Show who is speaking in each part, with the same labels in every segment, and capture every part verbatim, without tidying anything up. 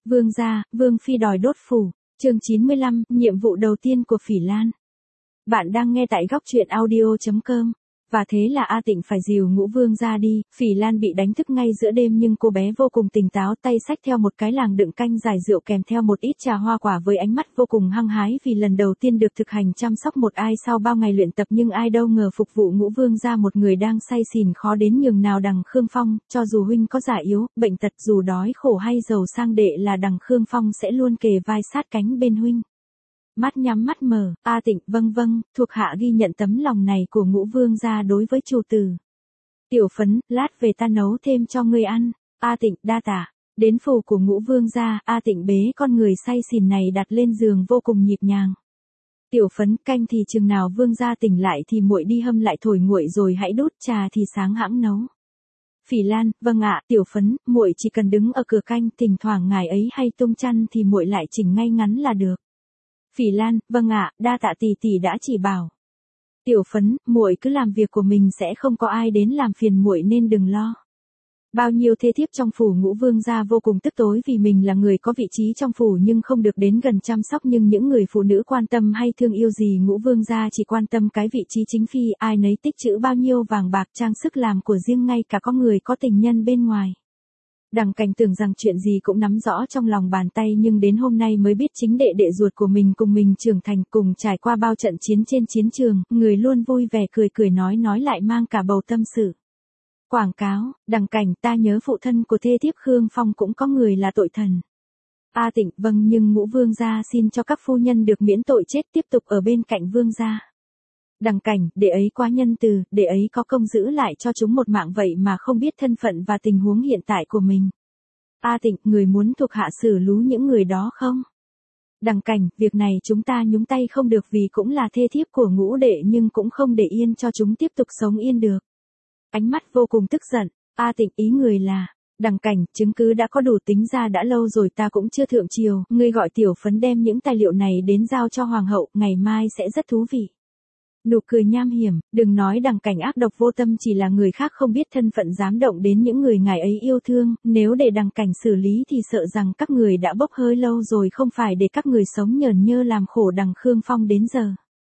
Speaker 1: Vương gia, Vương phi đòi đốt phủ. Chương chín mươi lăm, nhiệm vụ đầu tiên của Phỉ Lan. Bạn đang nghe tại góc truyện audio chấm com. Và thế là A Tịnh phải dìu Ngũ Vương ra đi. Phỉ Lan bị đánh thức ngay giữa đêm nhưng cô bé vô cùng tỉnh táo, tay xách theo một cái làng đựng canh giải rượu kèm theo một ít trà hoa quả với ánh mắt vô cùng hăng hái vì lần đầu tiên được thực hành chăm sóc một ai sau bao ngày luyện tập, nhưng ai đâu ngờ phục vụ Ngũ Vương ra một người đang say xỉn khó đến nhường nào đằng Khương Phong. Cho dù huynh có già yếu, bệnh tật, dù đói khổ hay giàu sang, đệ là đằng Khương Phong sẽ luôn kề vai sát cánh bên huynh. Mắt nhắm mắt mở, A Tịnh, vâng vâng, thuộc hạ ghi nhận tấm lòng này của Ngũ Vương gia đối với chủ tử. Tiểu Phấn, lát về ta nấu thêm cho ngươi ăn. A Tịnh, đa tạ. Đến phủ của Ngũ Vương gia, A Tịnh bế con người say xỉn này đặt lên giường vô cùng nhịp nhàng. Tiểu Phấn, canh thì chừng nào Vương gia tỉnh lại thì muội đi hâm lại thổi nguội rồi hãy đút, trà thì sáng hãng nấu. Phỉ Lan, vâng ạ. Tiểu Phấn, muội chỉ cần đứng ở cửa canh, thỉnh thoảng ngài ấy hay tung chăn thì muội lại chỉnh ngay ngắn là được. Phỉ Lan, vâng ạ, đa tạ tỷ tỷ đã chỉ bảo. Tiểu Phấn, muội cứ làm việc của mình, sẽ không có ai đến làm phiền muội nên đừng lo. Bao nhiêu thê thiếp trong phủ Ngũ Vương gia vô cùng tức tối vì mình là người có vị trí trong phủ nhưng không được đến gần chăm sóc, nhưng những người phụ nữ quan tâm hay thương yêu gì Ngũ Vương gia chỉ quan tâm cái vị trí chính phi, ai nấy tích trữ bao nhiêu vàng bạc trang sức làm của riêng, ngay cả có người có tình nhân bên ngoài. Đằng Cảnh tưởng rằng chuyện gì cũng nắm rõ trong lòng bàn tay, nhưng đến hôm nay mới biết chính đệ đệ ruột của mình cùng mình trưởng thành, cùng trải qua bao trận chiến trên chiến trường, người luôn vui vẻ cười cười nói nói lại mang cả bầu tâm sự. Quảng cáo, Đằng Cảnh, ta nhớ phụ thân của thê thiếp Khương Phong cũng có người là tội thần. A Tịnh, vâng, nhưng Ngũ Vương gia xin cho các phu nhân được miễn tội chết tiếp tục ở bên cạnh Vương gia. Đằng Cảnh, đệ ấy quá nhân từ, đệ ấy có công giữ lại cho chúng một mạng vậy mà không biết thân phận và tình huống hiện tại của mình. A Tịnh, người muốn thuộc hạ xử lú những người đó không? Đằng Cảnh, việc này chúng ta nhúng tay không được vì cũng là thê thiếp của Ngũ đệ, nhưng cũng không để yên cho chúng tiếp tục sống yên được. Ánh mắt vô cùng tức giận. A Tịnh, ý người là... Đằng Cảnh, chứng cứ đã có đủ, tính ra đã lâu rồi ta cũng chưa thượng triều, ngươi gọi Tiểu Phấn đem những tài liệu này đến giao cho Hoàng hậu, ngày mai sẽ rất thú vị. Nụ cười nham hiểm, đừng nói Đằng Cảnh ác độc vô tâm, chỉ là người khác không biết thân phận dám động đến những người ngài ấy yêu thương, nếu để Đằng Cảnh xử lý thì sợ rằng các người đã bốc hơi lâu rồi, không phải để các người sống nhờn nhơ làm khổ đằng Khương Phong đến giờ.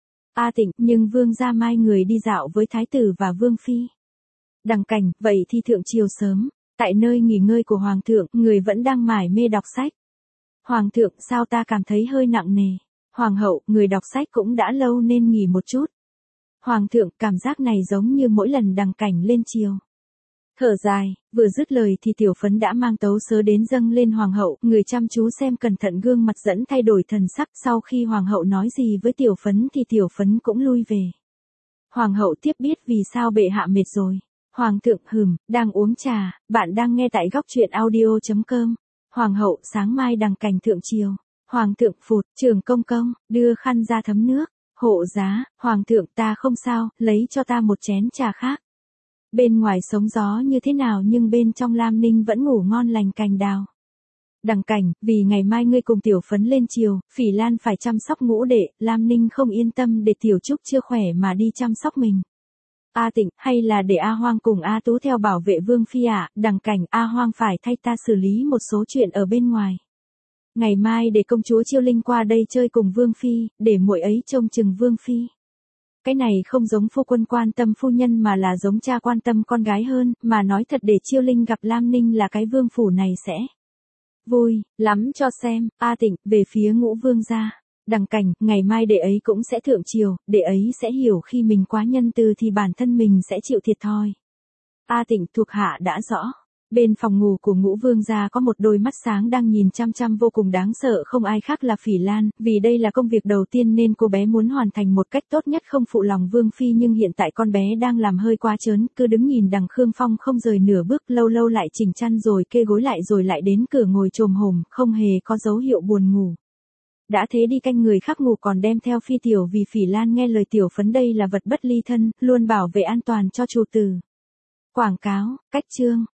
Speaker 1: A Tịnh, nhưng Vương gia mai người đi dạo với Thái tử và Vương phi. Đằng Cảnh, vậy thì thượng triều sớm, tại nơi nghỉ ngơi của Hoàng thượng, người vẫn đang mải mê đọc sách. Hoàng thượng, sao ta cảm thấy hơi nặng nề. Hoàng hậu, người đọc sách cũng đã lâu nên nghỉ một chút. Hoàng thượng, cảm giác này giống như mỗi lần Đằng Cảnh lên triều. Thở dài, vừa dứt lời thì Tiểu Phấn đã mang tấu sớ đến dâng lên Hoàng hậu, người chăm chú xem cẩn thận gương mặt dẫn thay đổi thần sắc, sau khi Hoàng hậu nói gì với Tiểu Phấn thì Tiểu Phấn cũng lui về. Hoàng hậu tiếp biết vì sao bệ hạ mệt rồi. Hoàng thượng, hừm, đang uống trà, bạn đang nghe tại góc truyện audio chấm com. Hoàng hậu, sáng mai Đằng Cảnh thượng triều. Hoàng thượng, phụt, trưởng công công, đưa khăn ra thấm nước. Hộ giá, Hoàng thượng, ta không sao, lấy cho ta một chén trà khác. Bên ngoài sống gió như thế nào nhưng bên trong Lam Ninh vẫn ngủ ngon lành cành đào. Đằng Cảnh, vì ngày mai ngươi cùng Tiểu Phấn lên triều, Phỉ Lan phải chăm sóc Ngũ đệ, Lam Ninh không yên tâm để Tiểu Trúc chưa khỏe mà đi chăm sóc mình. A Tịnh, hay là để A Hoang cùng A Tú theo bảo vệ Vương phi ạ? Đằng Cảnh, A Hoang phải thay ta xử lý một số chuyện ở bên ngoài. Ngày mai để công chúa Chiêu Linh qua đây chơi cùng Vương phi, để muội ấy trông chừng Vương phi. Cái này không giống phu quân quan tâm phu nhân mà là giống cha quan tâm con gái hơn, mà nói thật để Chiêu Linh gặp Lam Ninh là cái vương phủ này sẽ vui lắm cho xem. A Tịnh, về phía Ngũ Vương gia. Đằng Cảnh, ngày mai đệ ấy cũng sẽ thượng triều, đệ ấy sẽ hiểu khi mình quá nhân từ thì bản thân mình sẽ chịu thiệt thòi. A Tịnh, thuộc hạ đã rõ. Bên phòng ngủ của Ngũ Vương gia có một đôi mắt sáng đang nhìn chăm chăm vô cùng đáng sợ, không ai khác là Phỉ Lan, vì đây là công việc đầu tiên nên cô bé muốn hoàn thành một cách tốt nhất, không phụ lòng Vương phi, nhưng hiện tại con bé đang làm hơi quá trớn, cứ đứng nhìn đằng Khương Phong không rời nửa bước, lâu lâu lại chỉnh chăn rồi kê gối lại rồi lại đến cửa ngồi chồm hổm, không hề có dấu hiệu buồn ngủ. Đã thế đi canh người khác ngủ còn đem theo phi tiểu, vì Phỉ Lan nghe lời Tiểu Phấn đây là vật bất ly thân, luôn bảo vệ an toàn cho chủ tử. Quảng cáo, cách chương.